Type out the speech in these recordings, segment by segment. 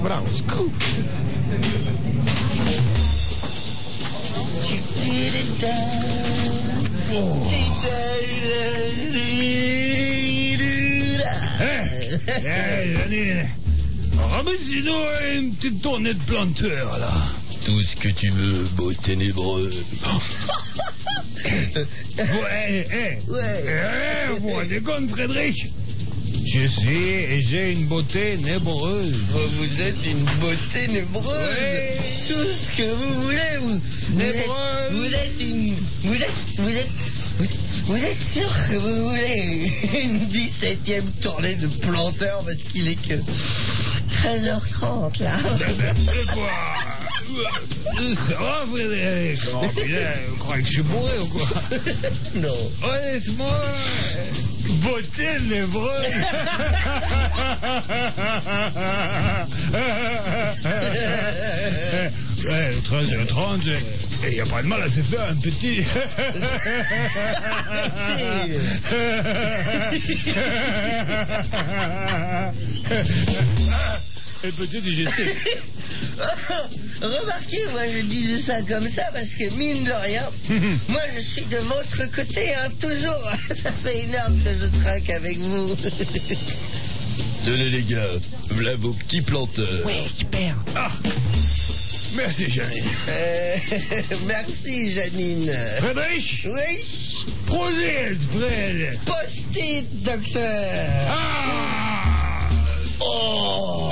Voilà, on se coupe. Janine, ramène-nous une petite tournée de planteur, là. Tout ce que tu veux, beau ténébreux. Moi, déconne, Frédéric. J'ai une beauté nébreuse. Vous êtes une beauté nébreuse. Ouais. Tout ce que vous voulez. Vous êtes sûr que vous voulez une 17e tournée de planteur parce qu'il est que 13h30 là. Ça va, Frédéric? Oh, putain, vous croyez que je suis bourré ou quoi? Non. Laisse-moi. Beauté nébreuse. Ouais, 13h30, il n'y a pas de mal à se faire un petit. Un petit digestif. Remarquez, moi je disais ça comme ça parce que mine de rien, moi je suis de votre côté, hein, toujours. Ça fait 1 heure que je traque avec vous. Tenez les gars, voilà vos petits planteurs. Ouais, super. Ah, merci, Janine. Merci, Janine. Frédéric? Oui. Prosit, Fred. Post-it, docteur. Ah! Oh.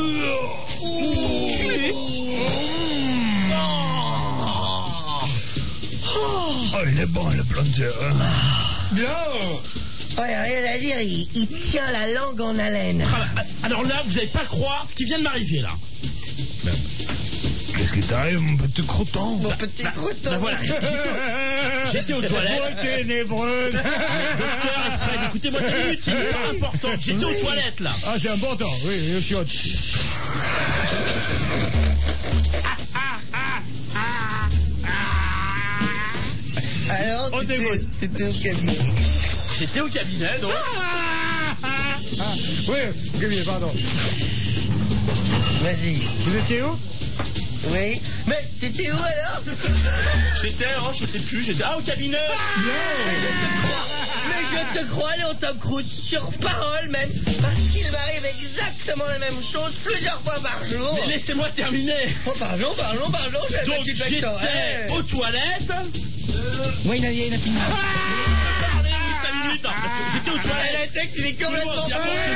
Oh, il est bon, le planteur. Hein? Bien. Ouais, rien à dire, il tient la langue en haleine. Alors là, vous n'allez pas croire ce qui vient de m'arriver, là. Qu'est-ce qui t'arrive, mon petit croûton? Mon petit croûton. Bah voilà, j'étais aux toilettes. Beauté nébreuse. Docteur, Fred, écoutez-moi 5 minutes, c'est une histoire importante. J'étais aux toilettes, là. Ah, c'est important, oui, je suis Alors, On t'écoute. t'étais au cabinet. J'étais au cabinet, donc. Oui, cabinet, pardon. Vas-y. Vous étiez où? Oui. Mais t'étais où alors? J'étais, je sais plus, j'étais au cabinet. Mais je te crois, Léon Tom Cruise, sur parole même, parce qu'il m'arrive exactement la même chose plusieurs fois par jour. Mais laissez-moi terminer. Oh, pardon, j'ai Donc battu le j'étais pectoral. aux toilettes. Oui, il a fini. Parlez 5 minutes, hein, parce que j'étais aux toilettes. Le texte, il est complètement N'importe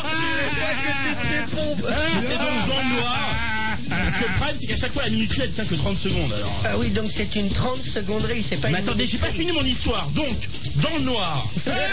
quoi. J'étais donc dans le noir. Parce que le problème, c'est qu'à chaque fois, la minuterie, elle tient que 30 secondes, alors. Ah oui, donc c'est une 30 seconderie, c'est pas Mais une attendez, j'ai pas minuterie. fini mon histoire. Donc, dans le noir.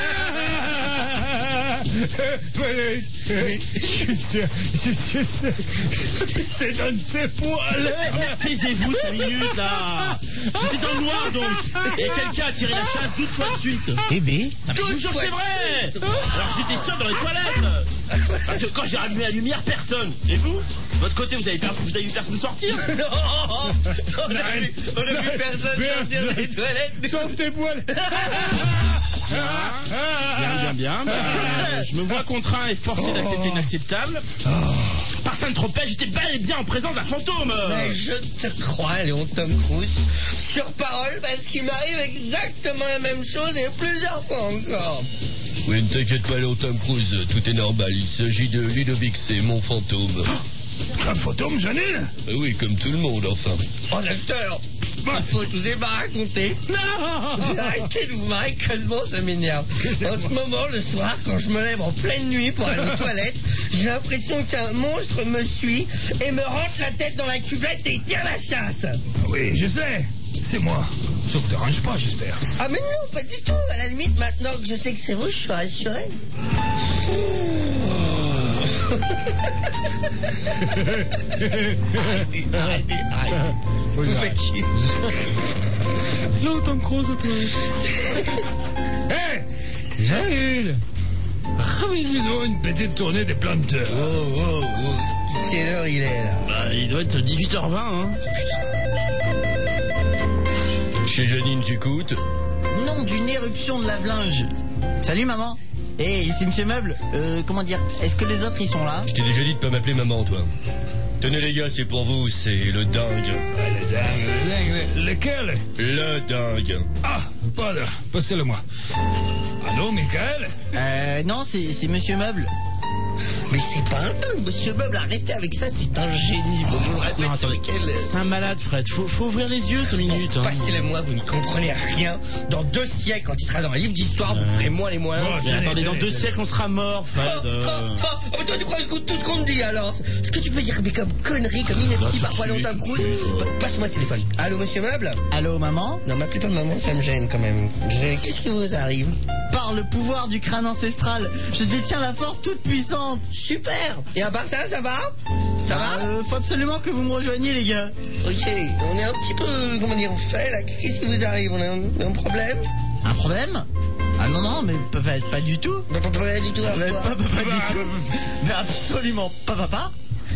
C'est dans ses poils. Taisez-vous 5 minutes, là. J'étais dans le noir, donc. Et quelqu'un a tiré la chasse 12 fois de suite. Eh bien, Ah, mais je vous jure, c'est vrai. Alors j'étais seul dans les toilettes. Parce que quand j'ai rallumé la lumière, personne. Et vous, de votre côté, vous avez vu personne sortir? non, on a vu personne sortir des toilettes. Sauf tes poils. Bien. Je me vois contraint et forcé d'accepter l'inacceptable. Par Saint-Tropez, j'étais bel et bien en présence d'un fantôme. Mais je te crois, Léon Tom Cruise, sur parole, parce qu'il m'arrive exactement la même chose et plusieurs fois encore. Oui, ne t'inquiète pas, Léon Tom Cruise, tout est normal. Il s'agit de Ludovic, c'est mon fantôme. Un fantôme, Janine? Oui, comme tout le monde, enfin. Oh, docteur, il faut que je vous ai pas raconté. Non, arrêtez de vous marrer calmement, ça m'énerve. En ce moment, le soir, quand je me lève en pleine nuit pour aller aux toilettes, j'ai l'impression qu'un monstre me suit et me rentre la tête dans la cuvette et il tire la chasse. Oui, je sais. C'est moi. Ça vous dérange pas, j'espère. Ah mais non, pas du tout. À la limite, maintenant que je sais que c'est vous, je suis rassuré. Arrêtez. Vous faites chier. Là, Tom Cruise, toi. Hé, Janine, ramène-nous une petite tournée des planteurs. Oh. Quelle heure il est là? Bah, il doit être 18h20, hein. Chez Janine, j'écoute. Nom d'une éruption de lave-linge. Salut maman. C'est Monsieur Meuble. Comment dire? Est-ce que les autres ils sont là? Je t'ai déjà dit de pas m'appeler maman, toi. Tenez les gars, c'est pour vous, c'est le dingue. Ouais, le dingue. Lequel? Le dingue. Ah, voilà, passez-le-moi. Allô, Michael? Non, c'est Monsieur Meuble. Mais c'est pas un dingue, Monsieur Meuble, arrêtez avec ça, c'est un génie. Bon, je vous le répète, Non, attendez. C'est un malade, Fred. Faut ouvrir les yeux 5 minutes. Hein. Passez-le-moi, vous n'y comprenez rien. Dans 2 siècles, quand il sera dans un livre d'histoire, vous ferez moins les moins. Bon, Attendez, dans 2 siècles, on sera mort, Fred. Mais toi, tu crois tout ce qu'on te dit alors? Ce que tu peux dire, mais comme connerie, comme ineptie, parfois longtemps de coude. Passe-moi ce téléphone. Allô, Monsieur Meuble? Allô, maman? Non, m'appelez pas maman, ça me gêne quand même. Qu'est-ce qui vous arrive? Par le pouvoir du crâne ancestral, je détiens la force toute puissante. Super. Et à part ça va? Ça va? Faut absolument que vous me rejoigniez, les gars. Ok, on est un petit peu, comment dire, fait là. Qu'est-ce qui vous arrive? On a un problème? Un problème? Ah non, mais pas du tout. Pas du tout. Mais pas du tout. Mais absolument pas, papa.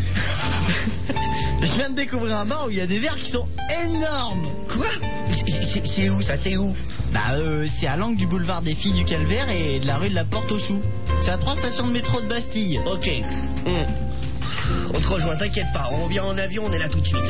Je viens de découvrir un bar où il y a des verres qui sont énormes. Quoi? C'est où ça? C'est où? C'est à l'angle du boulevard des Filles du Calvaire et de la rue de la Porte aux Choux. C'est à 3 stations de métro de Bastille. Ok. On te rejoint, t'inquiète pas. On revient en avion, on est là tout de suite.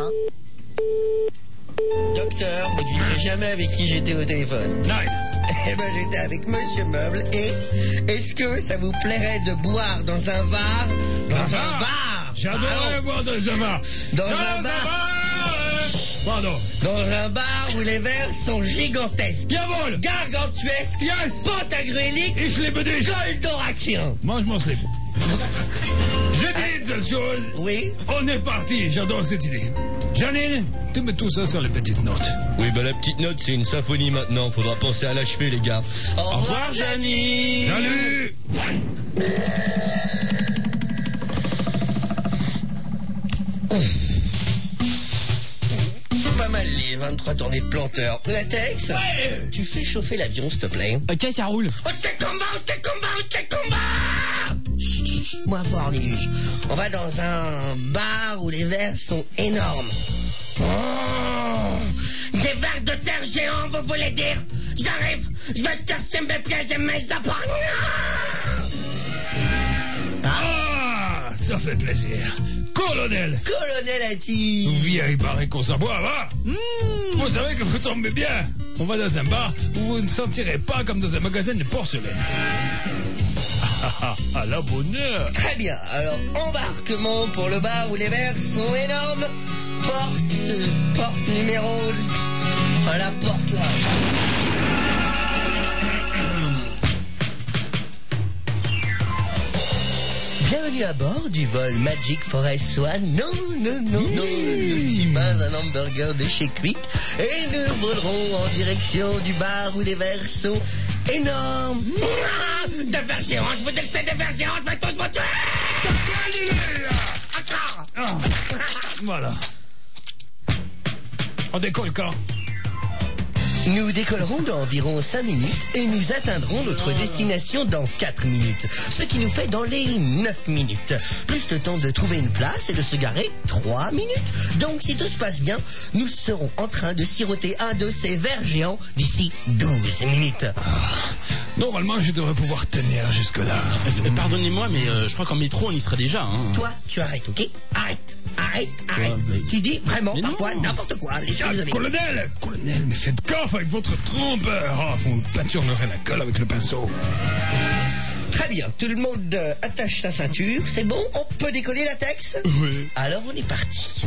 Docteur, vous ne devinerez jamais avec qui j'étais au téléphone. Non. Eh ben, j'étais avec Monsieur Meuble et est-ce que ça vous plairait de boire dans un bar? Dans un bar? J'adorerais boire dans un bar. Dans un bar? Pardon. Dans un bar où les verres sont gigantesques. Jawohl. Gargantuesques. Yes. Pantagruéliques. Ich liebe dich. Goldorakien. Mange mon slip. Je dis une seule chose. Oui? On est parti. J'adore cette idée. Janine, tu mets tout ça sur les petites notes. Oui, la petite note, c'est une symphonie maintenant. Faudra penser à l'achever, les gars. Au revoir, Janine. Salut. Pas mal les 23 tournées de planteur. Latex? Ouais. Tu fais chauffer l'avion, s'il te plaît. Ok, ça roule. Ok, combat. Chut, moi voir, Niluge. On va dans un bar où les verres sont énormes. Des vers de terre géants, vous voulez dire? J'arrive, je vais chercher mes pièges et mes apports. Ah, ça fait plaisir. Colonel. Colonel a-t-il? Vieille barré qu'on s'en boit, va. Vous savez que vous tombez bien. On va dans un bar où vous ne sentirez pas comme dans un magasin de porcelaine. À la bonne heure. Très bien, alors embarquement pour le bar où les verres sont énormes. Porte numéro... à la porte là. Bienvenue à bord du vol Magic Forest One. Non, je suis pas un hamburger de chez Quick. Et nous volerons en direction du bar où les verres sont énormes. Des verres géants, je vous dis que c'est des verres géants, je vais tous vous tuer. Voilà. On décolle quand? Nous décollerons dans environ 5 minutes et nous atteindrons notre destination dans 4 minutes. Ce qui nous fait dans les 9 minutes. Plus le temps de trouver une place et de se garer 3 minutes. Donc si tout se passe bien, nous serons en train de siroter un de ces verres géants d'ici 12 minutes. Normalement, je devrais pouvoir tenir jusque-là. Pardonnez-moi, mais je crois qu'en métro, on y serait déjà. Hein. Toi, tu arrêtes, ok? Arrête. Tu dis vraiment parfois n'importe quoi. Les gens, Colonel, mais faites gaffe avec votre trompeur. Vous me peinturerez la gueule avec le pinceau. Très bien, tout le monde attache sa ceinture. C'est bon, on peut décoller la Tex? Oui. Alors on est parti.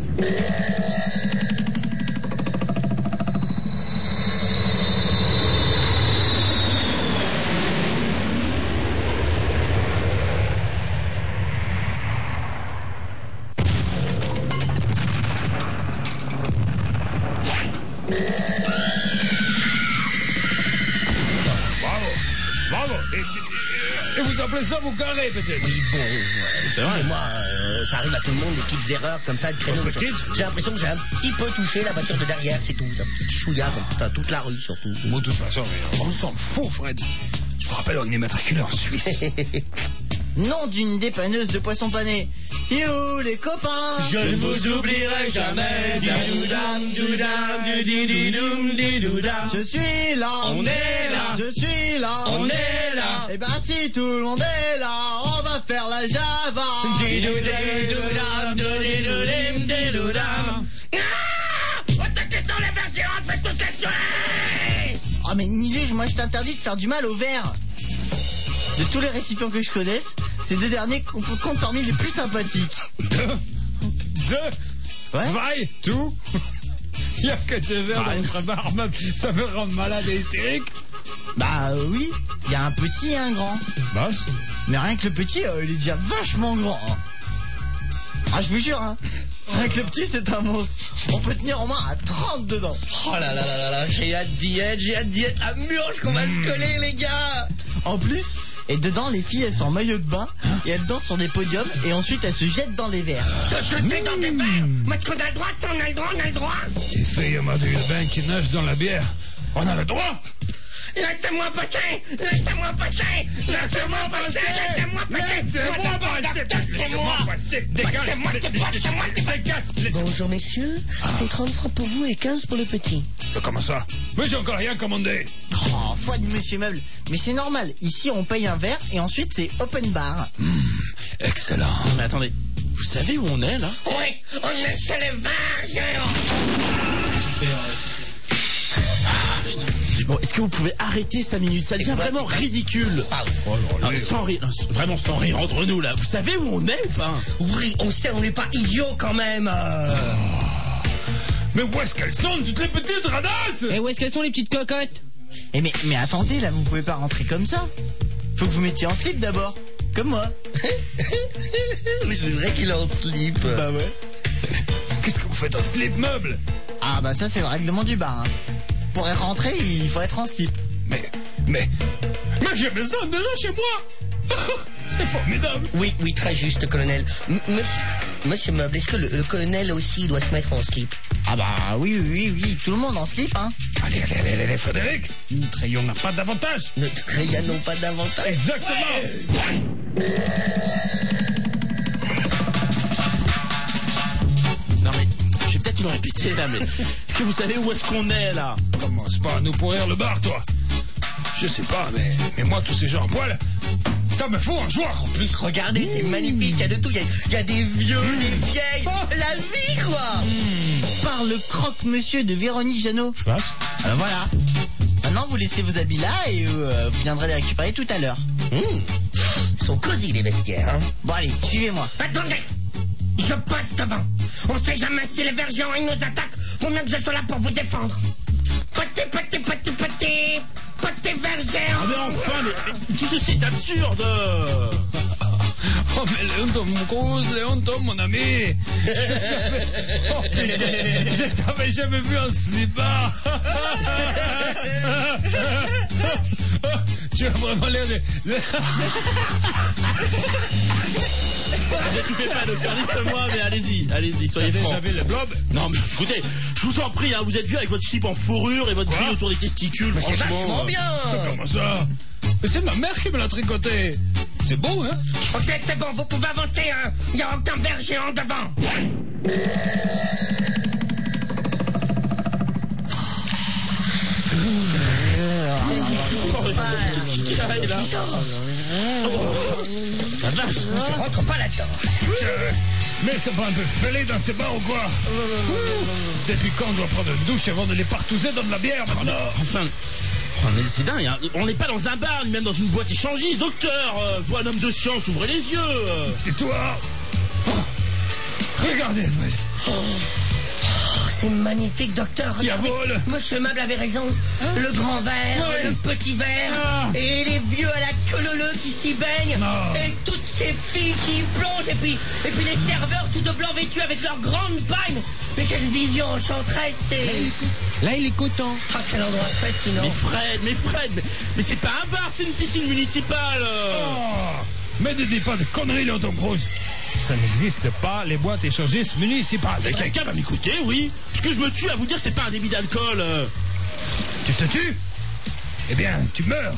Bravo. Et vous appelez ça vous carrez peut-être? Oui, bon, C'est vrai. moi, ça arrive à tout le monde, des petites erreurs comme ça de créneau. J'ai l'impression que j'ai un petit peu touché la voiture de derrière, c'est tout. Un petit chouïa comme toute la rue surtout. Bon, de toute façon, on s'en fout, Fred. Je vous rappelle, on est matriculé en Suisse. Nom d'une dépanneuse de poissons panés. Yo les copains, Je ne vous oublierai jamais. je suis là, On est là. je suis là, On est là. Et ben si tout le monde est là, on va faire la Java. Oh mais Niluge, moi je t'interdis de faire du mal au verre. De tous les récipients que je connaisse, ces deux derniers comptent parmi les plus sympathiques. Ouais. Zwei, tout. Il y a que des verres dans notre barbe, ça me rend malade et hystérique. Bah oui, il y a un petit et un grand. Boss. Mais rien que le petit, il est déjà vachement grand. Hein. Ah je vous jure, hein. Rien que le petit c'est un monstre. On peut tenir au moins à 30 dedans. Oh là là là là, j'ai hâte d'y être, la murge qu'on va se coller les gars. En plus, et dedans les filles elles sont en maillot de bain et elles dansent sur des podiums et ensuite elles se jettent dans les verres. Se jeter dans des verres. Mais est-ce qu'on a le droit de ça? On a le droit. Les filles au Madrid bain qui nagent dans la bière. On a le droit. Laissez-moi passer. Dégage. Bonjour messieurs, c'est 30 francs pour vous et 15 pour le petit. Comment ça? Mais j'ai encore rien commandé. Oh, foi de Monsieur Meuble. Mais c'est normal, ici on paye un verre et ensuite c'est open bar. Excellent. Mais attendez, vous savez où on est là? Oui, on est chez les verres géants. Bon, est-ce que vous pouvez arrêter 5 minutes? Ça devient vraiment ridicule. Sans rire, vraiment sans rire entre nous là. Vous savez où on est ou pas? Oui, on sait, on n'est pas idiots quand même. Mais où est-ce qu'elles sont, toutes les petites radasses? Et où est-ce qu'elles sont les petites cocottes? Et mais attendez, là vous pouvez pas rentrer comme ça. Faut que vous mettiez en slip d'abord. Comme moi. Mais c'est vrai qu'il est en slip. Bah ouais. Qu'est-ce que vous faites en slip meuble? Ah bah ça c'est le règlement du bar. Hein. Pour y rentrer, il faut être en slip. Mais j'ai besoin de là chez moi. C'est formidable. Oui, très juste, colonel. Monsieur Meuble, est-ce que le colonel aussi doit se mettre en slip? Ah bah oui, tout le monde en slip, hein. Allez, Frédéric. Notre rayon n'a pas d'avantage. Notre rayon n'a pas d'avantage. Exactement. Non mais, je vais peut-être me répéter là, mais est-ce que vous savez où est-ce qu'on est là? Commence pas à nous pourrir le bar, toi. Je sais pas, mais moi, tous ces gens en poil, ça me fout en joie. En plus, regardez, c'est magnifique, il y a de tout. Il y a des vieux, des vieilles, la vie, quoi. Par le croque-monsieur de Véronique Jeannot. Passe. Voilà. Maintenant, vous laissez vos habits là et vous viendrez les récupérer tout à l'heure. Ils sont cosy, les vestiaires, hein. Bon, allez, suivez-moi. Attendez. Je passe devant. On sait jamais si les verres géants ils nous attaquent. Faut mieux que je sois là pour vous défendre. Petit verre géant. Ah mais enfin, mais tout ceci est absurde. Oh mais Léon, mon ami. Je t'avais jamais vu en slip-bar. Tu as vraiment l'air de... Ne touchez pas, docteur, dites-moi, mais allez-y, soyez francs. T'as déjà vu le blob? Non, mais écoutez, je vous en prie, hein, vous êtes vieux avec votre slip en fourrure et votre grille autour des testicules, C'est franchement. vachement bien. Comment ça? Mais c'est ma mère qui me l'a tricoté. C'est beau, hein? Ok, c'est bon, vous pouvez avancer, hein. Il n'y a aucun verre géant devant. Qu'est-ce qui caille là? La vache. Je rentre pas là-dedans. Mais c'est pas un peu fêlé dans ces bars ou quoi? Depuis quand on doit prendre une douche avant de les partouzer dans de la bière maintenant? Enfin, mais c'est dingue, hein. On n'est pas dans un bar, ni même dans une boîte échangiste, docteur. Vous, un homme de science, ouvrez les yeux. Tais-toi. Regardez, C'est magnifique, docteur. Regardez. Diable. Monsieur Meuble avait raison. Le grand verre, le petit verre, et les vieux à la queue leu qui s'y baignent, et toutes ces filles qui y plongent, et puis les serveurs tout de blanc vêtus avec leurs grandes bagnes. Mais quelle vision enchanteresse, c'est... Là, il est content. Ah, quel endroit fascinant. Mais Fred, mais c'est pas un bar, c'est une piscine municipale. Mais ne dis pas de conneries, Léon Tom Cruise. Ça n'existe pas, les boîtes échangistes municipales. Mais quelqu'un va m'écouter, oui. Parce que je me tue à vous dire que c'est pas un débit d'alcool. Tu te tues? Eh bien, tu meurs.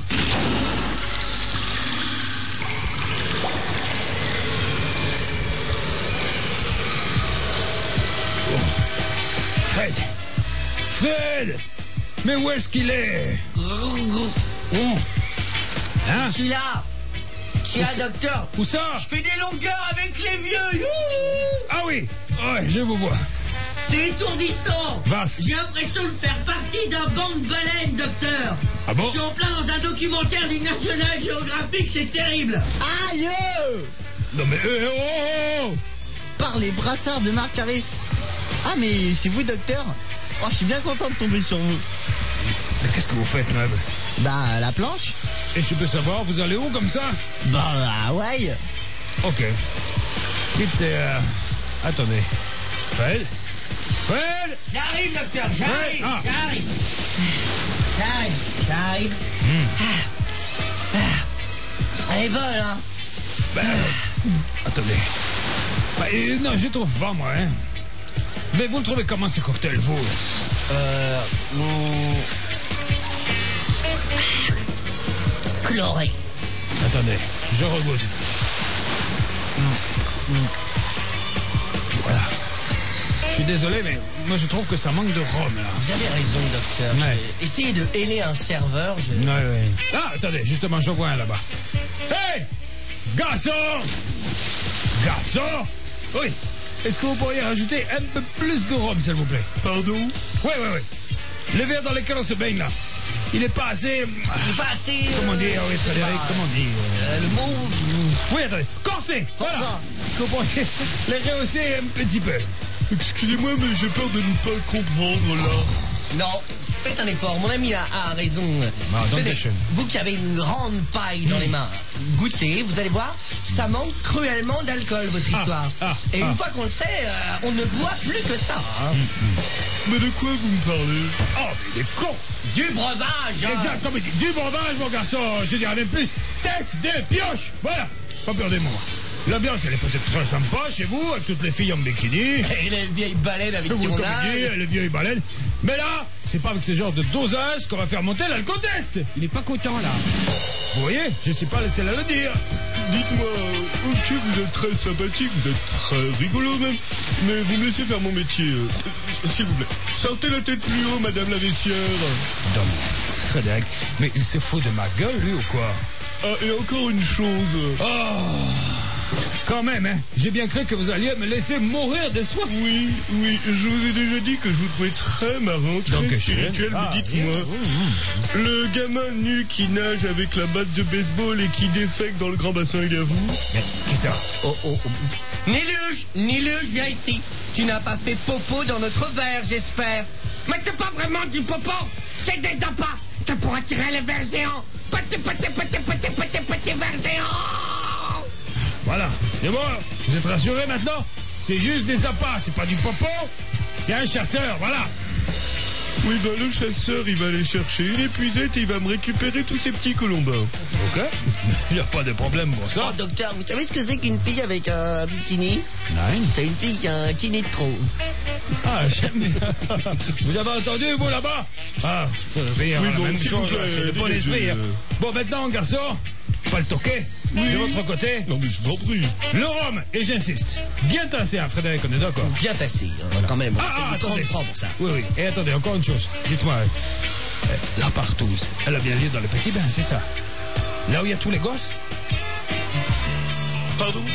Fred! Mais où est-ce qu'il est? Je suis là. Tiens, docteur, Où ça? je fais des longueurs avec les vieux. Youhou. Ah oui, ouais, je vous vois. C'est étourdissant. Vaste. J'ai l'impression de faire partie d'un banc de baleines, docteur. Ah bon? Je suis en plein dans un documentaire du National Geographic, c'est terrible. Aïe! Non mais, oh. Par les brassards de Marc Harris. Ah, mais c'est vous, docteur? Oh, je suis bien content de tomber sur vous. Mais qu'est-ce que vous faites, Mab? Bah, la planche? Et je peux savoir, vous allez où comme ça? Bah, à Hawaï. Ok. Dites, attendez. Fred? J'arrive, docteur, j'arrive, Ah. j'arrive. Elle est bonne, hein? Attendez. Bah, non, je trouve pas, moi, hein. Mais vous le trouvez comment, ce cocktail, vous? Chloré. Attendez, je regoute. Voilà. Je suis désolé, mais moi, je trouve que ça manque de rhum, là. Vous avez raison, docteur. Ouais. J'ai essayé de héler un serveur. Ouais. Ah, attendez, justement, j'en vois un là-bas. Hey! Garçon! Oui. Est-ce que vous pourriez rajouter un peu plus de rhum, s'il vous plaît? Pardon? Oui. Les verres dans lesquels on se baigne, là. Il n'est pas assez... Il est pas assez... Comment dire, oui, Frédéric, comment dire? Le mot... Oui, attendez. Corsé! Voilà. Est-ce que vous pourriez les rehausser un petit peu? Excusez-moi, mais j'ai peur de ne pas comprendre, là. Non, faites un effort. Mon ami a raison. don't Tenez, déchaîne. vous qui avez une grande paille dans les mains, goûtez, vous allez voir, ça manque cruellement d'alcool, votre histoire. Et une fois qu'on le sait, on ne boit plus que ça. Hein. Mais de quoi vous me parlez? Oh, mais il est con! Du breuvage. Hein. Exact, comme il dit, du breuvage, mon garçon. Je dirais même plus, tête de pioche. Voilà, pas peur des mots. L'ambiance, elle est peut-être très sympa chez vous, avec toutes les filles en bikini. Et les vieilles baleines avec qui Vous on comme a. il dit, les vieilles baleines. Mais là, c'est pas avec ce genre de dosage qu'on va faire monter l'alcotest. Il est pas content, là. Vous voyez, je suis pas le seul à le dire. Dites-moi, ok, vous êtes très sympathique, vous êtes très rigolo même, mais vous me laissez faire mon métier, s'il vous plaît. Sortez la tête plus haut, madame la vestiaire. Dom, Frédéric, mais il se fout de ma gueule, lui, ou quoi? Ah, et encore une chose. Oh, quand même, hein. J'ai bien cru que vous alliez me laisser mourir de soif. Oui, je vous ai déjà dit que je vous trouvais très marrant, très Donc, spirituel, mais dites-moi, le gamin nu qui nage avec la batte de baseball et qui défèque dans le grand bassin, il est à vous? Mais qui ça? Niluge, viens ici. Tu n'as pas fait popo dans notre verre, j'espère. Mais c'est pas vraiment du popo, c'est des appâts. Ça pourra tirer les vers géants. Petit vers géants. Voilà, c'est bon. Vous êtes rassurés maintenant? C'est juste des appâts, c'est pas du popo. C'est un chasseur, voilà. Oui, ben le chasseur, il va aller chercher une épuisette et il va me récupérer tous ces petits colombins. Ok, il n'y a pas de problème pour Oh, ça. docteur, vous savez ce que c'est qu'une fille avec un bikini? Nein. C'est une fille qui a un kiné de trop. Ah, j'aime bien. Vous avez entendu, vous, là-bas? Ah, c'est rire, Oui, la bon, même s'il chose, vous plaît, là, c'est de bon dégagez, esprit. Hein. Bon, maintenant, garçon, pas le toquer. Oui. De votre côté, Non mais je vous en prie. le rhum, et j'insiste. Bien tassé, hein, Frédéric, on est d'accord? Bien tassé, hein, quand même. Ah, On fait du 30 attendez. francs pour ça. Oui. Et attendez, encore une chose. Dites-moi, la partouze, elle a bien lieu dans le petit bain, c'est ça? Là où il y a tous les gosses? Pardon?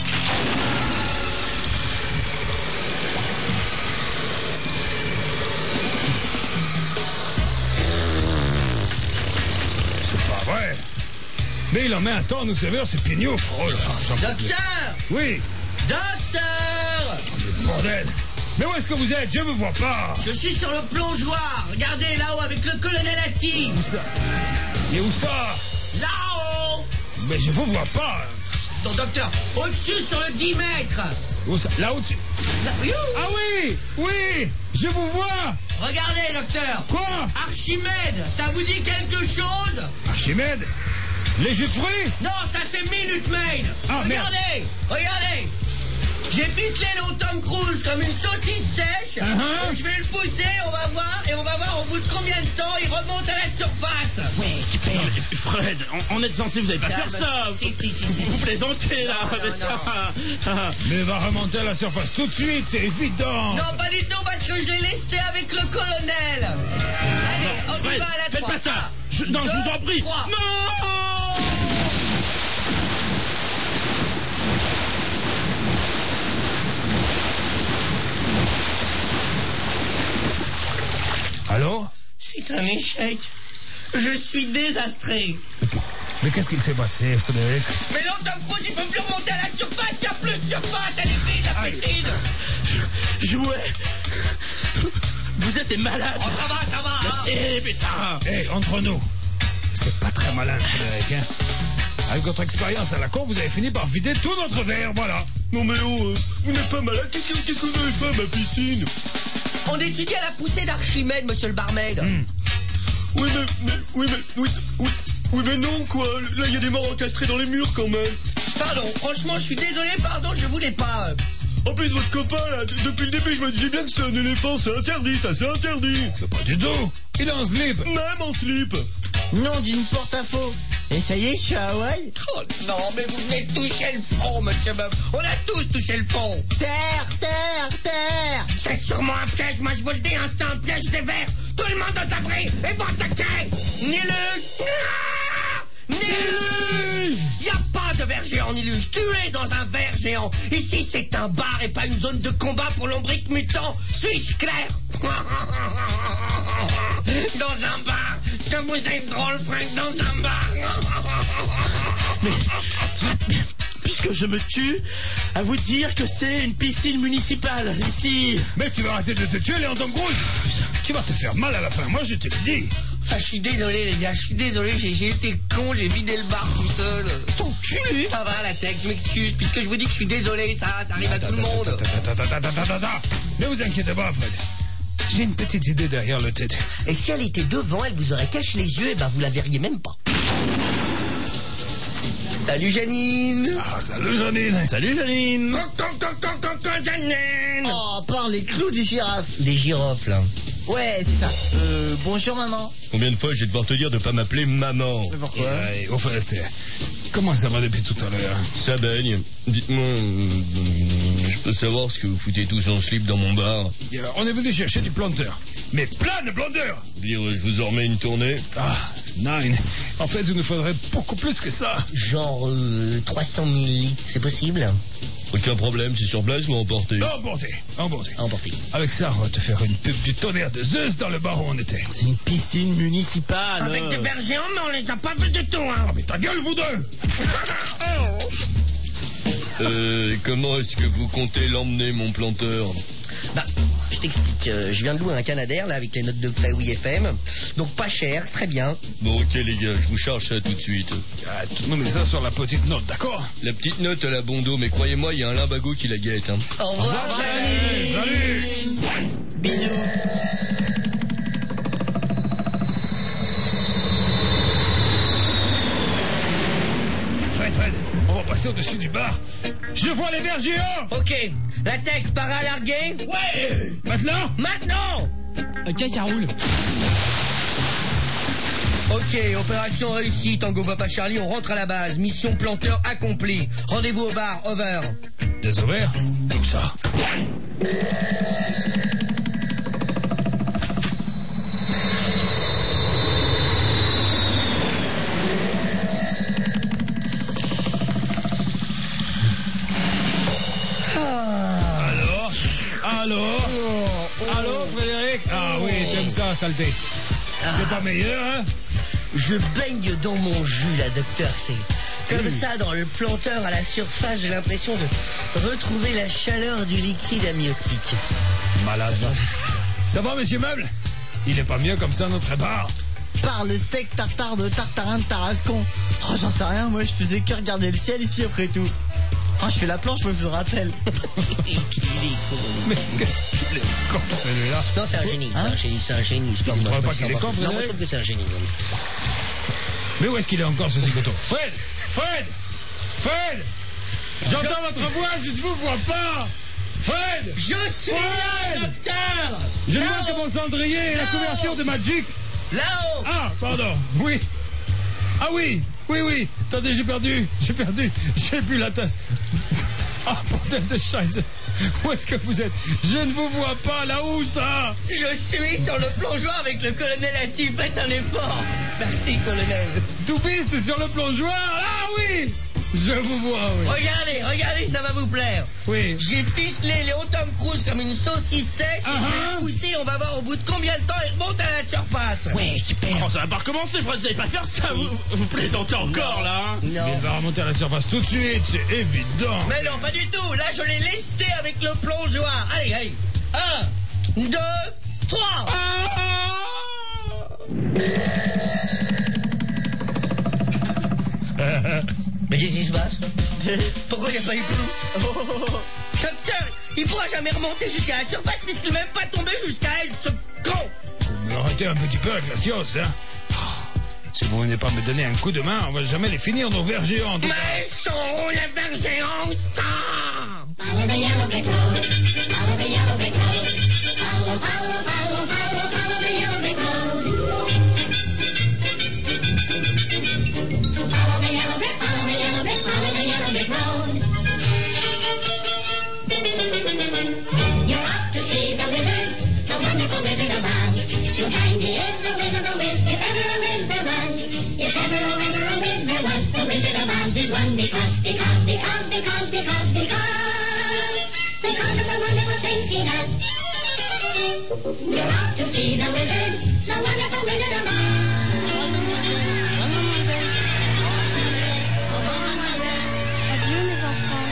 C'est pas vrai. Mais il en met un temps à nous servir, c'est pignouf. Oh là, j'en peux plus. Docteur! Oui, Docteur! bordel. Mais où est-ce que vous êtes? Je vous vois pas. Je suis sur le plongeoir. Regardez là-haut avec le colonel Atti. Où ça? Et où ça? Là-haut! Mais je vous vois pas. Non, docteur, au-dessus sur le 10 mètres. Où ça? Là au-dessus. Là, youhou. Ah oui, je vous vois. Regardez, docteur. Quoi? Archimède, ça vous dit quelque chose? Archimède? Les jus de fruits? Non, ça c'est Minute Maid. Ah, regardez. J'ai ficelé le Tom Cruise comme une saucisse sèche. Uh-huh. Donc, je vais le pousser, on va voir au bout de combien de temps il remonte à la surface. Ouais, super. Non, mais Fred, on est censé, vous allez pas faire ça. Si. Vous plaisantez là, Non, mais ça. Mais il va remonter à la surface tout de suite, c'est évident. Non, pas du tout, parce que je l'ai lesté avec le colonel. Allez, on y Fred, va à la faites 3. pas ça. Non, je vous en prie. 3. Non. est un échec. Je suis désastré. Mais qu'est-ce qu'il s'est passé, Frédéric? Mais non, Tom Cruise, il peut plus remonter à la surface. Il n'y a plus de surface. Elle est vide, la piscine. Jouet. Vous êtes des malades. Oh, ça va. Merci, putain. Hé, entre nous. C'est pas très malin, Frédéric, hein? Avec votre expérience à la con, vous avez fini par vider tout notre verre, voilà. Non mais oh, vous n'êtes pas malade. Qu'est-ce que vous avez fait à ma piscine? On étudie à la poussée d'Archimède, monsieur le barmaid. Oui mais non quoi. Là il y a des morts encastrés dans les murs quand même. Pardon, franchement, je suis désolé, je voulais pas. En plus votre copain là, depuis le début je me disais bien que c'est un éléphant, c'est interdit, ça c'est interdit. Mais pas du tout. Il est en slip. Même en slip. Non d'une porte-à-faux. Et ça y est, je suis à Hawaï. Oh non, mais vous venez de toucher le fond, monsieur Bob. On a tous touché le fond. Terre. C'est sûrement un piège, moi je vous le dis, hein, c'est un piège des vers. Tout le monde aux abris et vont attaquer. Nilus. Y a pas de ver géant, Nilus. Tu es dans un ver géant. Ici, c'est un bar et pas une zone de combat pour lombriques mutants. Suis-je clair? Dans un bar. Que vous êtes drôle, Frank, dans un bar. Mais, puisque je me tue, à vous dire que c'est une piscine municipale, ici. Mais tu vas arrêter de te tuer, Léon Tom Cruise. Tu vas te faire mal à la fin, moi je te le dis. Ah, je suis désolé, les gars, j'ai été con, j'ai vidé le bar tout seul. T'enculé. Ça va, la tech, je m'excuse, puisque je vous dis que je suis désolé, ça arrive à tout le monde. Ne vous inquiétez pas, Fred. J'ai une petite idée derrière le tête. Et si elle était devant, elle vous aurait caché les yeux, et ben vous la verriez même pas. Salut Janine. Ah, salut Janine. Salut, Janine. Janine. Oh, par les clous des girafes. Des girofles, là. Ouais, c'est ça. Bonjour maman. Combien de fois je vais devoir te dire de pas m'appeler maman? Mais pourquoi? Ouais, au fait, comment ça va depuis tout à l'heure? Ça baigne. Dites-moi, je peux savoir ce que vous foutez tous en slip dans mon bar? On est venu chercher du planteur. Mais plein de planteurs. Dire, je vous en remets une tournée? Ah, nine. En fait, il nous faudrait beaucoup plus que ça. Genre 300 000 litres, c'est possible? Aucun problème, c'est sur place ou emporté? Emporté. Avec ça, on va te faire une pub du tonnerre de Zeus dans le bar où on était. C'est une piscine municipale. Avec des vers géants, mais on les a pas vus du tout, hein. Ah, mais ta gueule, vous deux. Comment est-ce que vous comptez l'emmener, mon planteur? Bah, je t'explique. Je viens de louer un Canadair, là, avec les notes de frais Oui FM. Donc pas cher, très bien. Bon, ok les gars, je vous charge ça tout de suite. Ah, tu nous mets ça sur la petite note, d'accord? La petite note à la bon dos, mais croyez-moi, il y a un limbago qui la guette. Hein. Au revoir, Janine. Salut. Bisous. Fred, on va passer au-dessus du bar. Je vois les vers géants. Ok, la tech part à larguer. Ouais. Maintenant. Ok, ça roule. Ok, opération réussie, Tango Papa Charlie, on rentre à la base. Mission planteur accomplie. Rendez-vous au bar, over. Des ovaires? Tout ça. Allô, Frédéric? Ah oui, t'aimes ça, saleté. C'est pas meilleur, hein? Je baigne dans mon jus, là, docteur. C'est comme ça, dans le planteur à la surface, j'ai l'impression de retrouver la chaleur du liquide amniotique. Malade. Ça va, monsieur Meuble? Il est pas mieux comme ça, notre bar? Par le steak tartare de Tartarin de Tarascon. Oh, j'en sais rien, moi je faisais que regarder le ciel ici après tout. Oh, je fais la planche, moi je le rappelle. Il est con. Mais qu'est-ce qu'il est con, celui-là? Non, c'est un génie, c'est un génie. Vous trouvez pas qu'il est con, Non, moi je Frédéric? trouve que c'est un génie. Mais où est-ce qu'il est encore, ce zigoto? Fred! J'entends votre voix, je ne vous vois pas! Fred! Je suis Fred! le docteur. Je Là-haut. vois que mon cendrier et la couverture de Magic. Là-haut. Ah, pardon, oui. Ah oui. Attendez, j'ai perdu. J'ai plus la tasse. Ah, bordel de scheiße. Où est-ce que vous êtes? Je ne vous vois pas, là où ça? Je suis sur le plongeoir avec le colonel Hatif. Faites un effort. Merci, colonel. Toupiste sur le plongeoir. Ah oui. Je vous vois, oui. Regardez, ça va vous plaire. Oui. J'ai ficelé Léon Tom Cruise comme une saucisse sèche et je vais le pousser, on va voir au bout de combien de temps il remonte à la surface. Ouais, super. Oh, ça va pas recommencer, Fred, vous allez pas faire ça, vous plaisantez encore, là, hein. Il Non. va remonter à la surface tout de suite, c'est évident. Mais non, pas du tout. Là, je l'ai lesté avec le plongeoir. Allez. 1, 2, 3. Mais qu'est-ce qui se passe? Pourquoi il n'y a pas eu plus? Docteur, il pourra jamais remonter jusqu'à la surface puisqu'il n'est même pas tombé jusqu'à elle, ce con. Vous m'arrêtez un petit peu avec la science, hein. Si vous venez pas me donner un coup de main, on va jamais les finir, nos vers géants. Mais sont les vers géants. Follow the yellow brick road. Follow the yellow brick road. Follow, follow, follow, follow, follow the yellow brick road. Follow the yellow brick, follow the yellow brick, follow the yellow brick road. You're off to see the wizard, the wonderful Wizard of Oz. You'll find he is a wizard, a whiz, if ever a whiz there was. If ever a whiz there was, the Wizard of Oz is one because of the wonderful things he does. You're off to see the wizard, the wonderful Wizard of Oz. Adieu mes enfants.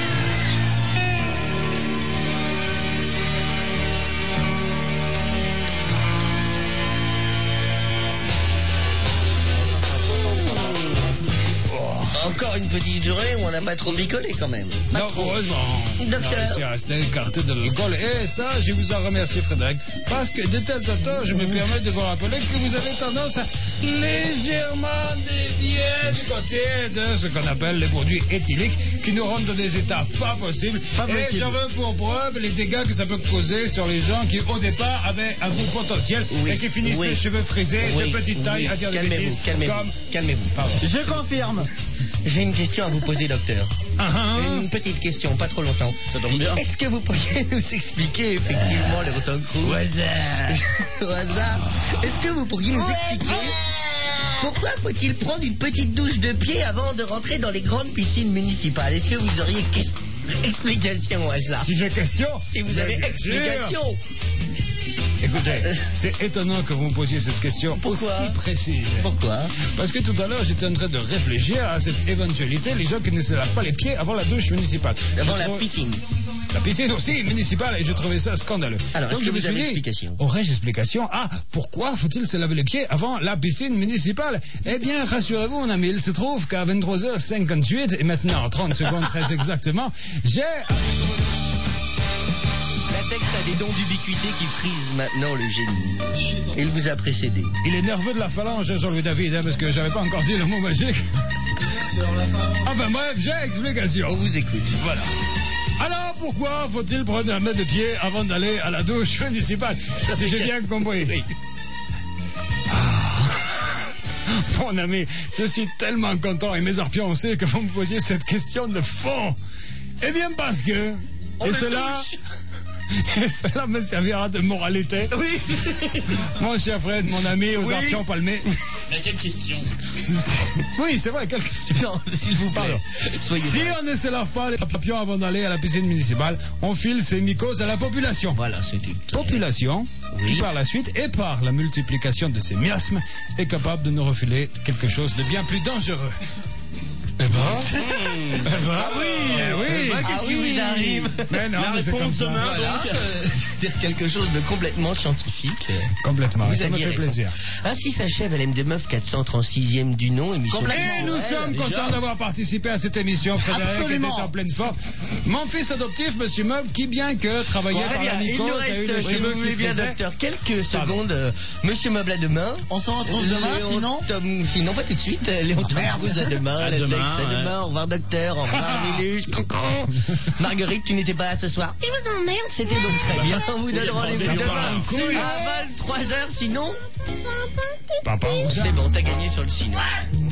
Encore une petite journée où on n'a pas trop bricolé quand même. Non, heureusement. Docteur. C'est resté écarté de l'alcool. Et ça, je vous en remercie, Frédéric. Parce que de temps en temps, je me permets de vous rappeler que vous avez tendance à légèrement dévier du côté de ce qu'on appelle les produits éthyliques qui nous rendent dans des états pas possibles. Et j'en veux pour preuve les dégâts que ça peut causer sur les gens qui, au départ, avaient un bon potentiel et qui finissent les cheveux frisés, de petite taille, à dire des bêtises. Calmez-vous. Pardon. Je confirme. J'ai une question à vous poser, docteur. Une petite question, pas trop longtemps. Ça tombe bien. Est-ce que vous pourriez nous expliquer effectivement les Tom Cruise? Au hasard. Est-ce que vous pourriez nous expliquer pourquoi faut-il prendre une petite douche de pied avant de rentrer dans les grandes piscines municipales? Est-ce que vous auriez explication à ça? Si j'ai question. Si vous avez explication. Écoutez, c'est étonnant que vous me posiez cette question aussi précise. Pourquoi? Parce que tout à l'heure, j'étais en train de réfléchir à cette éventualité, les gens qui ne se lavent pas les pieds avant la douche municipale. Avant la piscine. La piscine aussi, municipale, et je trouvais ça scandaleux. Alors, est-ce que vous avez explication? Aurais-je explication? Ah, pourquoi faut-il se laver les pieds avant la piscine municipale? Eh bien, rassurez-vous, mon ami, il se trouve qu'à 23h58, et maintenant 30 secondes très exactement, j'ai... Latex a des dons d'ubiquité qui frisent maintenant le génie. Il vous a précédé. Il est nerveux de la phalange, Jean-Louis David, hein, parce que j'avais pas encore dit le mot magique. Enfin bref, j'ai explication. On vous écoute. Voilà. Alors, pourquoi faut-il prendre un mètre de pied avant d'aller à la douche municipale? Si j'ai bien compris. Oui. Mon ami, je suis tellement content et mes arpions aussi que vous me posiez cette question de fond. Eh bien, parce que... Et cela me servira de moralité. Oui. Mon cher Fred, mon ami, aux arpions palmés. Mais quelle question? Oui, c'est vrai, quelle question? Non, s'il vous plaît. Si on ne se lave pas les arpions avant d'aller à la piscine municipale, on file ces mycoses à la population. Voilà, c'était... Population qui, par la suite, et par la multiplication de ces miasmes, est capable de nous refiler quelque chose de bien plus dangereux. Eh ben, qu'est-ce qui vous arrive? Mais non, La mais c'est comme réponse ça. demain, Voilà, donc. dire quelque chose de complètement scientifique. Complètement, Vous ça me aviez fait raison. plaisir. Ainsi s'achève LM de Meuf 436e du nom, émission. Et nous sommes déjà. contents d'avoir participé à cette émission, Frédéric, Absolument. était en pleine forme. Mon fils adoptif, Monsieur Meuble, qui bien que travaillait Très par bien, la il mycose, nous a eu les reste, si cheveux vous voulez qui bien, frisaient. docteur, quelques secondes. Monsieur Meuble à demain. On se retrouve demain, sinon. Sinon, pas tout de suite. Léon Tom Cruise à demain. À Latex demain, à demain. Au revoir, docteur. Au revoir, Méluche. Marguerite, tu n'étais pas là ce soir. Je vous emmerde. C'était donc très bien. On vous donne rendez-vous Ça demain part en couille. à 23h. Sinon, Papa, où ça? c'est bon, t'as gagné sur le ciné.